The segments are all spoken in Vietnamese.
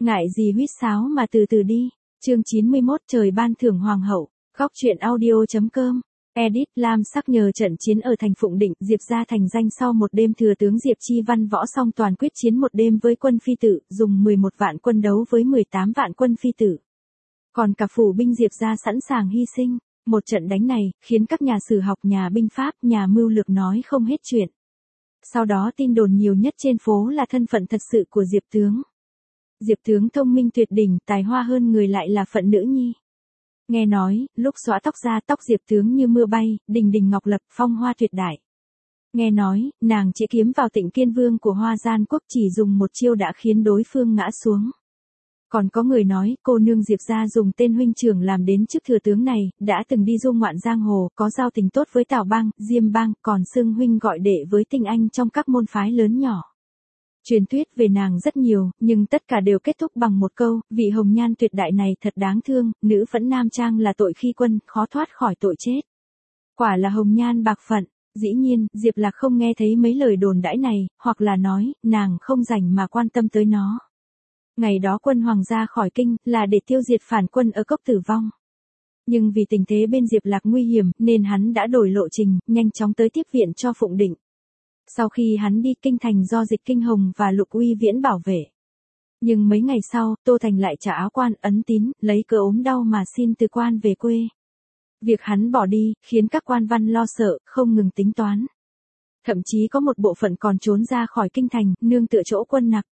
Ngại gì huýt sáo mà từ từ đi. Chương 91 trời ban thưởng hoàng hậu. Góc truyện audio.com. Edit Lam sắc nhờ trận chiến ở thành Phụng Định, Diệp gia thành danh sau một đêm thừa tướng Diệp Chi Văn võ song toàn quyết chiến một đêm với quân phi tử, dùng 11 vạn quân đấu với 18 vạn quân phi tử. Còn cả phủ binh Diệp gia sẵn sàng hy sinh. Một trận đánh này, khiến các nhà sử học, nhà binh pháp, nhà mưu lược nói không hết chuyện. Sau đó tin đồn nhiều nhất trên phố là thân phận thật sự của Diệp tướng. Diệp tướng thông minh tuyệt đỉnh, tài hoa hơn người lại là phận nữ nhi. Nghe nói, lúc xõa tóc ra tóc Diệp tướng như mưa bay, đình đình ngọc lập, phong hoa tuyệt đại. Nghe nói, nàng chỉ kiếm vào Tịnh Kiên Vương của Hoa Gian Quốc chỉ dùng một chiêu đã khiến đối phương ngã xuống. Còn có người nói, cô nương Diệp gia dùng tên huynh trưởng làm đến chức thừa tướng này, đã từng đi du ngoạn giang hồ, có giao tình tốt với Tào Bang, Diêm Bang, còn xưng huynh gọi đệ với tinh anh trong các môn phái lớn nhỏ. Truyền thuyết về nàng rất nhiều, nhưng tất cả đều kết thúc bằng một câu, vị hồng nhan tuyệt đại này thật đáng thương, nữ phẫn nam trang là tội khi quân, khó thoát khỏi tội chết. Quả là hồng nhan bạc phận. Dĩ nhiên, Diệp Lạc không nghe thấy mấy lời đồn đãi này, hoặc là nói, nàng không rảnh mà quan tâm tới nó. Ngày đó quân hoàng ra khỏi kinh, là để tiêu diệt phản quân ở Cốc Tử Vong. Nhưng vì tình thế bên Diệp Lạc nguy hiểm, nên hắn đã đổi lộ trình, nhanh chóng tới tiếp viện cho Phụng Định. Sau khi hắn đi, kinh thành do Dịch Kinh Hồng và Lục Uy Viễn bảo vệ. Nhưng mấy ngày sau, Tô Thành lại trả áo quan, ấn tín, lấy cớ ốm đau mà xin từ quan về quê. Việc hắn bỏ đi, khiến các quan văn lo sợ, không ngừng tính toán. Thậm chí có một bộ phận còn trốn ra khỏi kinh thành, nương tựa chỗ quân Nặc.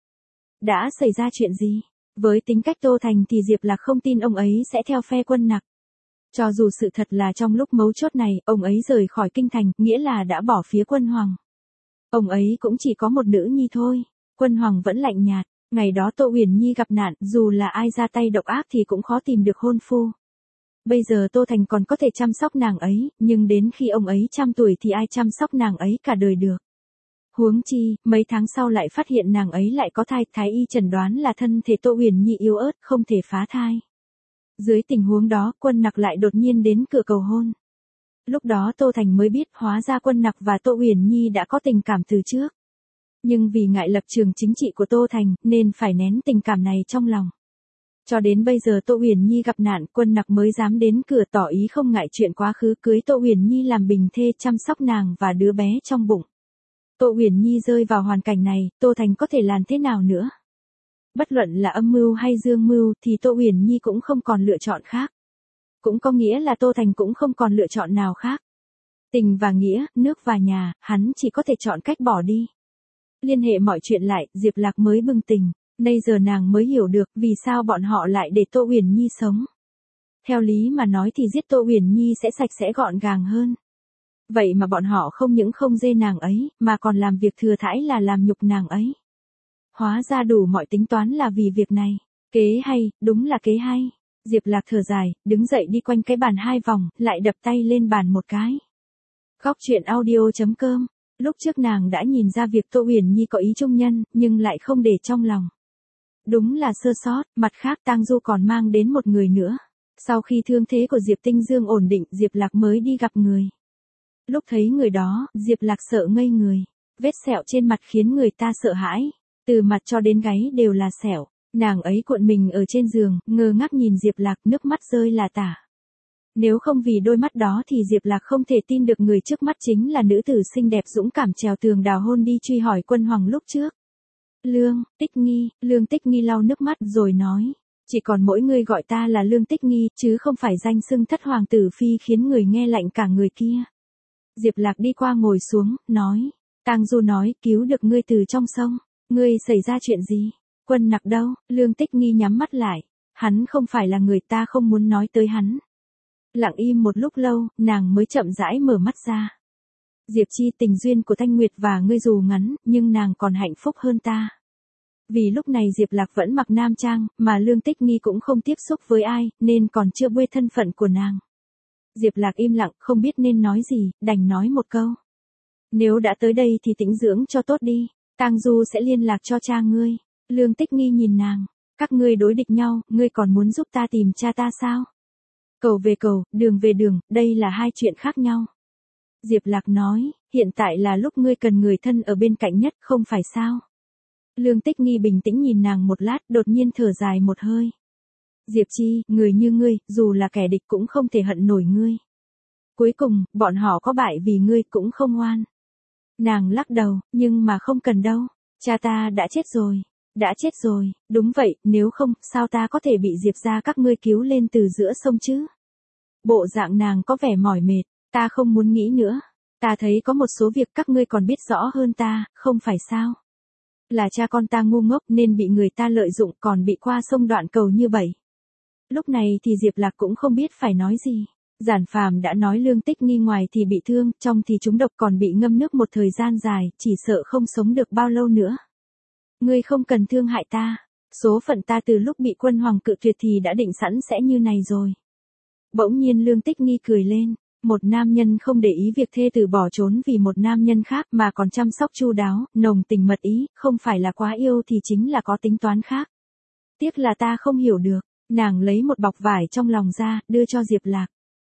Đã xảy ra chuyện gì? Với tính cách Tô Thành thì Diệp Lạc không tin ông ấy sẽ theo phe quân Nặc. Cho dù sự thật là trong lúc mấu chốt này, ông ấy rời khỏi kinh thành, nghĩa là đã bỏ phía quân hoàng. Ông ấy cũng chỉ có một nữ nhi thôi. Quân hoàng vẫn lạnh nhạt. Ngày đó Tô Uyển Nhi gặp nạn, dù là ai ra tay độc ác thì cũng khó tìm được hôn phu. Bây giờ Tô Thành còn có thể chăm sóc nàng ấy, nhưng đến khi ông ấy trăm tuổi thì ai chăm sóc nàng ấy cả đời được. Huống chi, mấy tháng sau lại phát hiện nàng ấy lại có thai, thái y chẩn đoán là thân thể Tô Uyển Nhi yếu ớt, không thể phá thai. Dưới tình huống đó, quân Nặc lại đột nhiên đến cửa cầu hôn. Lúc đó Tô Thành mới biết hóa ra quân Nặc và Tô Uyển Nhi đã có tình cảm từ trước. Nhưng vì ngại lập trường chính trị của Tô Thành, nên phải nén tình cảm này trong lòng. Cho đến bây giờ Tô Uyển Nhi gặp nạn, quân Nặc mới dám đến cửa tỏ ý không ngại chuyện quá khứ, cưới Tô Uyển Nhi làm bình thê, chăm sóc nàng và đứa bé trong bụng. Tô Uyển Nhi rơi vào hoàn cảnh này, Tô Thành có thể làm thế nào nữa? Bất luận là âm mưu hay dương mưu thì Tô Uyển Nhi cũng không còn lựa chọn khác. Cũng có nghĩa là Tô Thành cũng không còn lựa chọn nào khác. Tình và nghĩa, nước và nhà, hắn chỉ có thể chọn cách bỏ đi. Liên hệ mọi chuyện lại, Diệp Lạc mới bừng tỉnh. Bây giờ nàng mới hiểu được vì sao bọn họ lại để Tô Uyển Nhi sống. Theo lý mà nói thì giết Tô Uyển Nhi sẽ sạch sẽ gọn gàng hơn. Vậy mà bọn họ không những không dê nàng ấy, mà còn làm việc thừa thãi là làm nhục nàng ấy. Hóa ra đủ mọi tính toán là vì việc này. Kế hay, đúng là kế hay. Diệp Lạc thở dài, đứng dậy đi quanh cái bàn 2 vòng, lại đập tay lên bàn một cái. Góc truyện audio.com. Lúc trước nàng đã nhìn ra việc Tô Uyển Nhi có ý trung nhân, nhưng lại không để trong lòng. Đúng là sơ sót, mặt khác Tang Du còn mang đến một người nữa. Sau khi thương thế của Diệp Tinh Dương ổn định, Diệp Lạc mới đi gặp người. Lúc thấy người đó, Diệp Lạc sợ ngây người. Vết sẹo trên mặt khiến người ta sợ hãi. Từ mặt cho đến gáy đều là sẹo. Nàng ấy cuộn mình ở trên giường, ngơ ngác nhìn Diệp Lạc, nước mắt rơi là tả. Nếu không vì đôi mắt đó thì Diệp Lạc không thể tin được người trước mắt chính là nữ tử xinh đẹp dũng cảm trèo tường đào hôn đi truy hỏi quân hoàng lúc trước. Lương Tích Nghi lau nước mắt rồi nói. Chỉ còn mỗi người gọi ta là Lương Tích Nghi, chứ không phải danh xưng thất hoàng tử phi, khiến người nghe lạnh cả người kia. Diệp Lạc đi qua ngồi xuống, nói. Tang Du nói, cứu được ngươi từ trong sông. Ngươi xảy ra chuyện gì? Quân Nặc đâu? Lương Tích Nghi nhắm mắt lại. Hắn không phải là người, ta không muốn nói tới hắn. Lặng im một lúc lâu, nàng mới chậm rãi mở mắt ra. Diệp Chi, tình duyên của Thanh Nguyệt và ngươi dù ngắn, nhưng nàng còn hạnh phúc hơn ta. Vì lúc này Diệp Lạc vẫn mặc nam trang, mà Lương Tích Nghi cũng không tiếp xúc với ai, nên còn chưa biết thân phận của nàng. Diệp Lạc im lặng, không biết nên nói gì, đành nói một câu. Nếu đã tới đây thì tĩnh dưỡng cho tốt đi, Tang Du sẽ liên lạc cho cha ngươi. Lương Tích Nghi nhìn nàng, các ngươi đối địch nhau, ngươi còn muốn giúp ta tìm cha ta sao? Cầu về cầu, đường về đường, đây là hai chuyện khác nhau. Diệp Lạc nói, hiện tại là lúc ngươi cần người thân ở bên cạnh nhất, không phải sao? Lương Tích Nghi bình tĩnh nhìn nàng một lát, đột nhiên thở dài một hơi. Diệp Chi, người như ngươi, dù là kẻ địch cũng không thể hận nổi ngươi. Cuối cùng, bọn họ có bại vì ngươi cũng không oan. Nàng lắc đầu, nhưng mà không cần đâu. Cha ta đã chết rồi. Đã chết rồi, đúng vậy, nếu không, sao ta có thể bị Diệp gia các ngươi cứu lên từ giữa sông chứ? Bộ dạng nàng có vẻ mỏi mệt, ta không muốn nghĩ nữa. Ta thấy có một số việc các ngươi còn biết rõ hơn ta, không phải sao? Là cha con ta ngu ngốc nên bị người ta lợi dụng còn bị qua sông đoạn cầu như vậy. Lúc này thì Diệp Lạc cũng không biết phải nói gì. Giản Phàm đã nói Lương Tích Nghi ngoài thì bị thương, trong thì trúng độc còn bị ngâm nước một thời gian dài, chỉ sợ không sống được bao lâu nữa. Ngươi không cần thương hại ta. Số phận ta từ lúc bị Quân Hoàng cự tuyệt thì đã định sẵn sẽ như này rồi. Bỗng nhiên Lương Tích Nghi cười lên. Một nam nhân không để ý việc thê tử bỏ trốn vì một nam nhân khác mà còn chăm sóc chu đáo, nồng tình mật ý, không phải là quá yêu thì chính là có tính toán khác. Tiếc là ta không hiểu được. Nàng lấy một bọc vải trong lòng ra, đưa cho Diệp Lạc.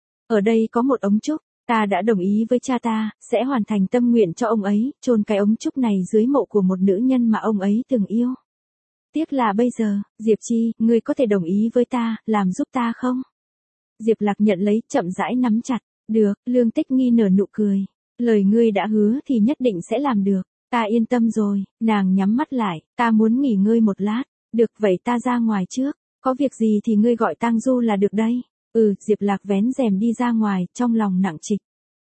Ở đây có một ống trúc, ta đã đồng ý với cha ta, sẽ hoàn thành tâm nguyện cho ông ấy, chôn cái ống trúc này dưới mộ của một nữ nhân mà ông ấy từng yêu. Tiếc là bây giờ, Diệp Chi, ngươi có thể đồng ý với ta, làm giúp ta không? Diệp Lạc nhận lấy, chậm rãi nắm chặt. Được, Lương Tích Nghi nở nụ cười. Lời ngươi đã hứa thì nhất định sẽ làm được. Ta yên tâm rồi, nàng nhắm mắt lại, ta muốn nghỉ ngơi một lát. Được vậy ta ra ngoài trước, có việc gì thì ngươi gọi Tang Du là được đây. Diệp Lạc vén rèm đi ra ngoài, trong lòng nặng trịch.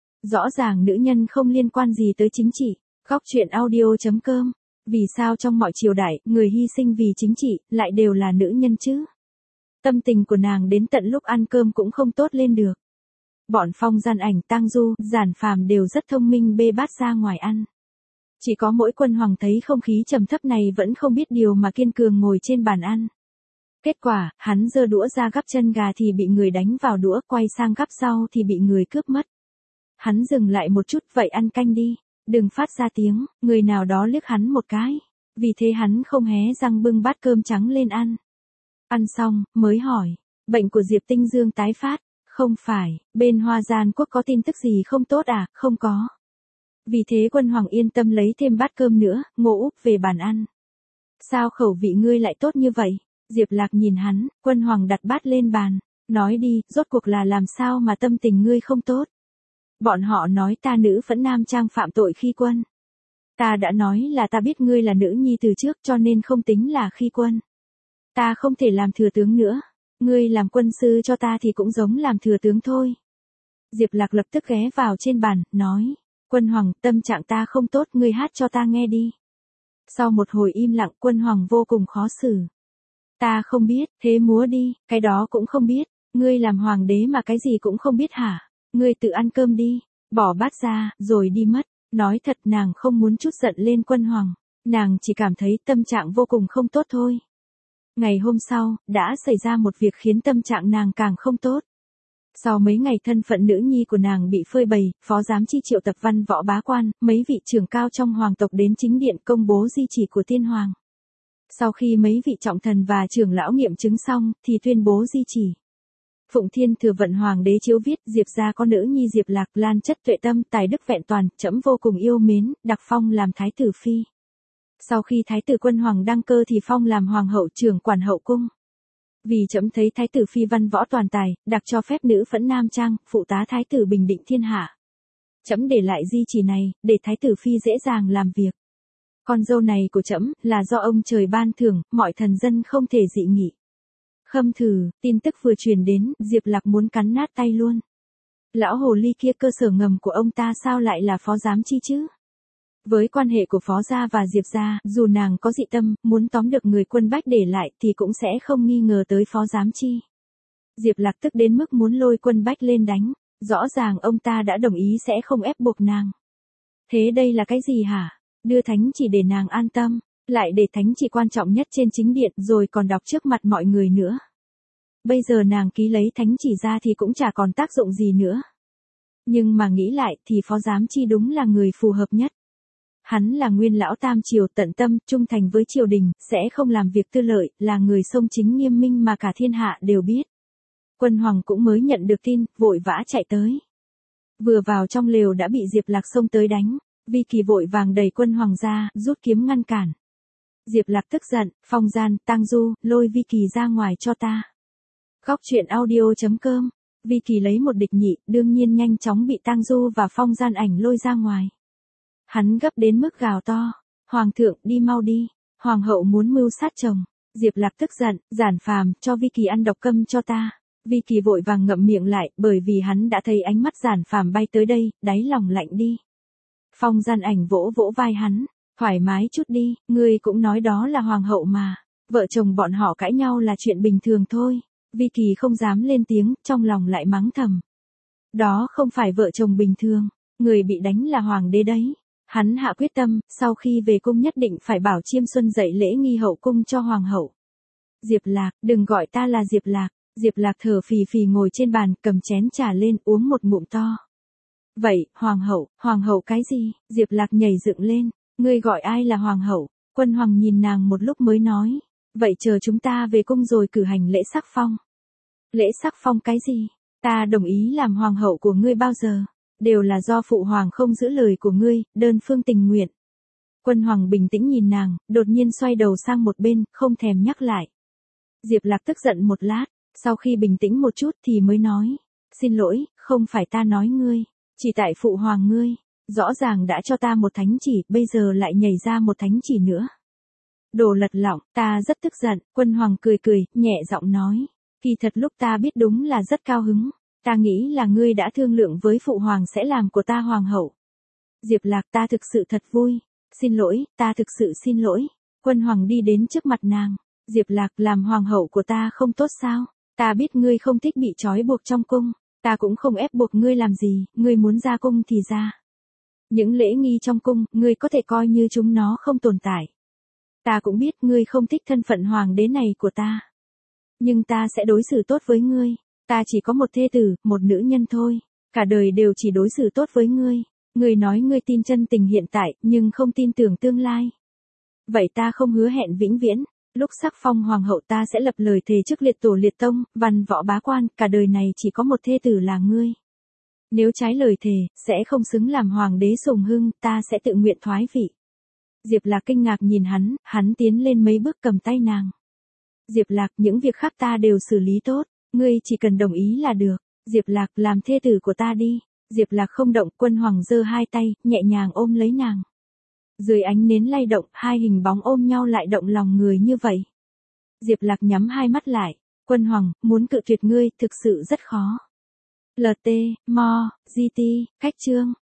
Rõ ràng nữ nhân không liên quan gì tới chính trị. Góc truyện audio.com. Vì sao trong mọi triều đại, người hy sinh vì chính trị, lại đều là nữ nhân chứ? Tâm tình của nàng đến tận lúc ăn cơm cũng không tốt lên được. Bọn Phong Gian Ảnh, Tang Du, Giản Phàm đều rất thông minh bê bát ra ngoài ăn. Chỉ có mỗi Quân Hoàng thấy không khí trầm thấp này vẫn không biết điều mà kiên cường ngồi trên bàn ăn. Kết quả, hắn giơ đũa ra gắp chân gà thì bị người đánh vào đũa, quay sang gắp rau thì bị người cướp mất. Hắn dừng lại một chút, vậy ăn canh đi, đừng phát ra tiếng, người nào đó liếc hắn một cái. Vì thế hắn không hé răng bưng bát cơm trắng lên ăn. Ăn xong, mới hỏi, bệnh của Diệp Tinh Dương tái phát. Không phải, bên Hoa Gian Quốc có tin tức gì không tốt à? Không có. Vì thế Quân Hoàng yên tâm lấy thêm bát cơm nữa, ngộ úp về bàn ăn. Sao khẩu vị ngươi lại tốt như vậy? Diệp Lạc nhìn hắn, Quân Hoàng đặt bát lên bàn. Nói đi, rốt cuộc là làm sao mà tâm tình ngươi không tốt? Bọn họ nói ta nữ phẫn nam trang phạm tội khi quân. Ta đã nói là ta biết ngươi là nữ nhi từ trước cho nên không tính là khi quân. Ta không thể làm thừa tướng nữa. Ngươi làm quân sư cho ta thì cũng giống làm thừa tướng thôi. Diệp Lạc lập tức ghé vào trên bàn, nói. Quân Hoàng, tâm trạng ta không tốt, ngươi hát cho ta nghe đi. Sau một hồi im lặng, Quân Hoàng vô cùng khó xử. Ta không biết, thế múa đi, cái đó cũng không biết. Ngươi làm hoàng đế mà cái gì cũng không biết hả? Ngươi tự ăn cơm đi, bỏ bát ra, rồi đi mất. Nói thật nàng không muốn chút giận lên Quân Hoàng. Nàng chỉ cảm thấy tâm trạng vô cùng không tốt thôi. Ngày hôm sau, đã xảy ra một việc khiến tâm trạng nàng càng không tốt. Sau mấy ngày thân phận nữ nhi của nàng bị phơi bày, Phó Giám Chi triệu tập văn võ bá quan, mấy vị trưởng cao trong hoàng tộc đến chính điện công bố di chỉ của tiên hoàng. Sau khi mấy vị trọng thần và trưởng lão nghiệm chứng xong, thì tuyên bố di chỉ. Phụng Thiên Thừa Vận Hoàng đế chiếu viết, Diệp gia có nữ nhi Diệp Lạc, lan chất tuệ tâm, tài đức vẹn toàn, trẫm vô cùng yêu mến, đặc phong làm thái tử phi. Sau khi thái tử Quân Hoàng đăng cơ thì phong làm hoàng hậu trưởng quản hậu cung. Vì trẫm thấy thái tử phi văn võ toàn tài, đặc cho phép nữ phẫn nam trang, phụ tá thái tử bình định thiên hạ. Trẫm để lại di chỉ này, để thái tử phi dễ dàng làm việc. Con dâu này của trẫm là do ông trời ban thưởng, mọi thần dân không thể dị nghị. Khâm thử, tin tức vừa truyền đến, Diệp Lạc muốn cắn nát tay luôn. Lão hồ ly kia, cơ sở ngầm của ông ta sao lại là Phó Giám Chi chứ? Với quan hệ của Phó gia và Diệp gia, dù nàng có dị tâm, muốn tóm được người Quân Bách để lại thì cũng sẽ không nghi ngờ tới Phó Giám Chi. Diệp Lạc tức đến mức muốn lôi Quân Bách lên đánh, rõ ràng ông ta đã đồng ý sẽ không ép buộc nàng. Thế đây là cái gì hả? Đưa thánh chỉ để nàng an tâm, lại để thánh chỉ quan trọng nhất trên chính điện rồi còn đọc trước mặt mọi người nữa. Bây giờ nàng ký lấy thánh chỉ ra thì cũng chả còn tác dụng gì nữa. Nhưng mà nghĩ lại thì Phó Giám Chi đúng là người phù hợp nhất. Hắn là nguyên lão tam triều, tận tâm, trung thành với triều đình, sẽ không làm việc tư lợi, là người sông chính nghiêm minh mà cả thiên hạ đều biết. Quân Hoàng cũng mới nhận được tin, vội vã chạy tới. Vừa vào trong lều đã bị Diệp Lạc xông tới đánh, Vi Kỳ vội vàng đẩy Quân Hoàng ra, rút kiếm ngăn cản. Diệp Lạc tức giận, Phong Gian, Tang Du, lôi Vi Kỳ ra ngoài cho ta. Góc truyện audio.com. Vi Kỳ lấy một địch nhị, đương nhiên nhanh chóng bị Tang Du và Phong Gian ảnh lôi ra ngoài. Hắn gấp đến mức gào to. Hoàng thượng, đi mau đi. Hoàng hậu muốn mưu sát chồng. Diệp Lạc tức giận, Giản Phàm, cho Vi Kỳ ăn độc câm cho ta. Vi Kỳ vội vàng ngậm miệng lại, bởi vì hắn đã thấy ánh mắt Giản Phàm bay tới đây, đáy lòng lạnh đi. Phong Gian ảnh vỗ vỗ vai hắn. Thoải mái chút đi, ngươi cũng nói đó là hoàng hậu mà. Vợ chồng bọn họ cãi nhau là chuyện bình thường thôi. Vi Kỳ không dám lên tiếng, trong lòng lại mắng thầm. Đó không phải vợ chồng bình thường, người bị đánh là hoàng đế đấy. Hắn hạ quyết tâm, sau khi về cung nhất định phải bảo Chiêm Xuân dạy lễ nghi hậu cung cho hoàng hậu. Diệp Lạc, đừng gọi ta là Diệp Lạc. Diệp Lạc thở phì phì ngồi trên bàn, cầm chén trà lên, uống một ngụm to. Vậy, hoàng hậu cái gì? Diệp Lạc nhảy dựng lên. Ngươi gọi ai là hoàng hậu? Quân Hoàng nhìn nàng một lúc mới nói. Vậy chờ chúng ta về cung rồi cử hành lễ sắc phong. Lễ sắc phong cái gì? Ta đồng ý làm hoàng hậu của ngươi bao giờ? Đều là do phụ hoàng không giữ lời của ngươi, đơn phương tình nguyện. Quân Hoàng bình tĩnh nhìn nàng, đột nhiên xoay đầu sang một bên, không thèm nhắc lại. Diệp Lạc tức giận một lát, sau khi bình tĩnh một chút thì mới nói. Xin lỗi, không phải ta nói ngươi, chỉ tại phụ hoàng ngươi. Rõ ràng đã cho ta một thánh chỉ, bây giờ lại nhảy ra một thánh chỉ nữa. Đồ lật lọng, ta rất tức giận. Quân Hoàng cười cười, nhẹ giọng nói. Kỳ thật lúc ta biết đúng là rất cao hứng. Ta nghĩ là ngươi đã thương lượng với phụ hoàng sẽ làm của ta hoàng hậu. Diệp Lạc, ta thực sự thật vui. Xin lỗi, ta thực sự xin lỗi. Quân Hoàng đi đến trước mặt nàng. Diệp Lạc, làm hoàng hậu của ta không tốt sao? Ta biết ngươi không thích bị trói buộc trong cung. Ta cũng không ép buộc ngươi làm gì, ngươi muốn ra cung thì ra. Những lễ nghi trong cung, ngươi có thể coi như chúng nó không tồn tại. Ta cũng biết ngươi không thích thân phận hoàng đế này của ta. Nhưng ta sẽ đối xử tốt với ngươi. Ta chỉ có một thê tử, một nữ nhân thôi. Cả đời đều chỉ đối xử tốt với ngươi. Ngươi nói ngươi tin chân tình hiện tại, nhưng không tin tưởng tương lai. Vậy ta không hứa hẹn vĩnh viễn. Lúc sắc phong hoàng hậu ta sẽ lập lời thề trước liệt tổ liệt tông, văn võ bá quan, cả đời này chỉ có một thê tử là ngươi. Nếu trái lời thề, sẽ không xứng làm hoàng đế sùng hưng, ta sẽ tự nguyện thoái vị. Diệp Lạc kinh ngạc nhìn hắn tiến lên mấy bước cầm tay nàng. Diệp Lạc, những việc khác ta đều xử lý tốt, ngươi chỉ cần đồng ý là được. Diệp Lạc, làm thê tử của ta đi. Diệp Lạc không động, Quân Hoàng giơ hai tay, nhẹ nhàng ôm lấy nàng. Dưới ánh nến lay động, hai hình bóng ôm nhau lại động lòng người như vậy. Diệp Lạc nhắm hai mắt lại. Quân Hoàng, muốn cự tuyệt ngươi, thực sự rất khó. LT, Mo, GT, Cách Chương.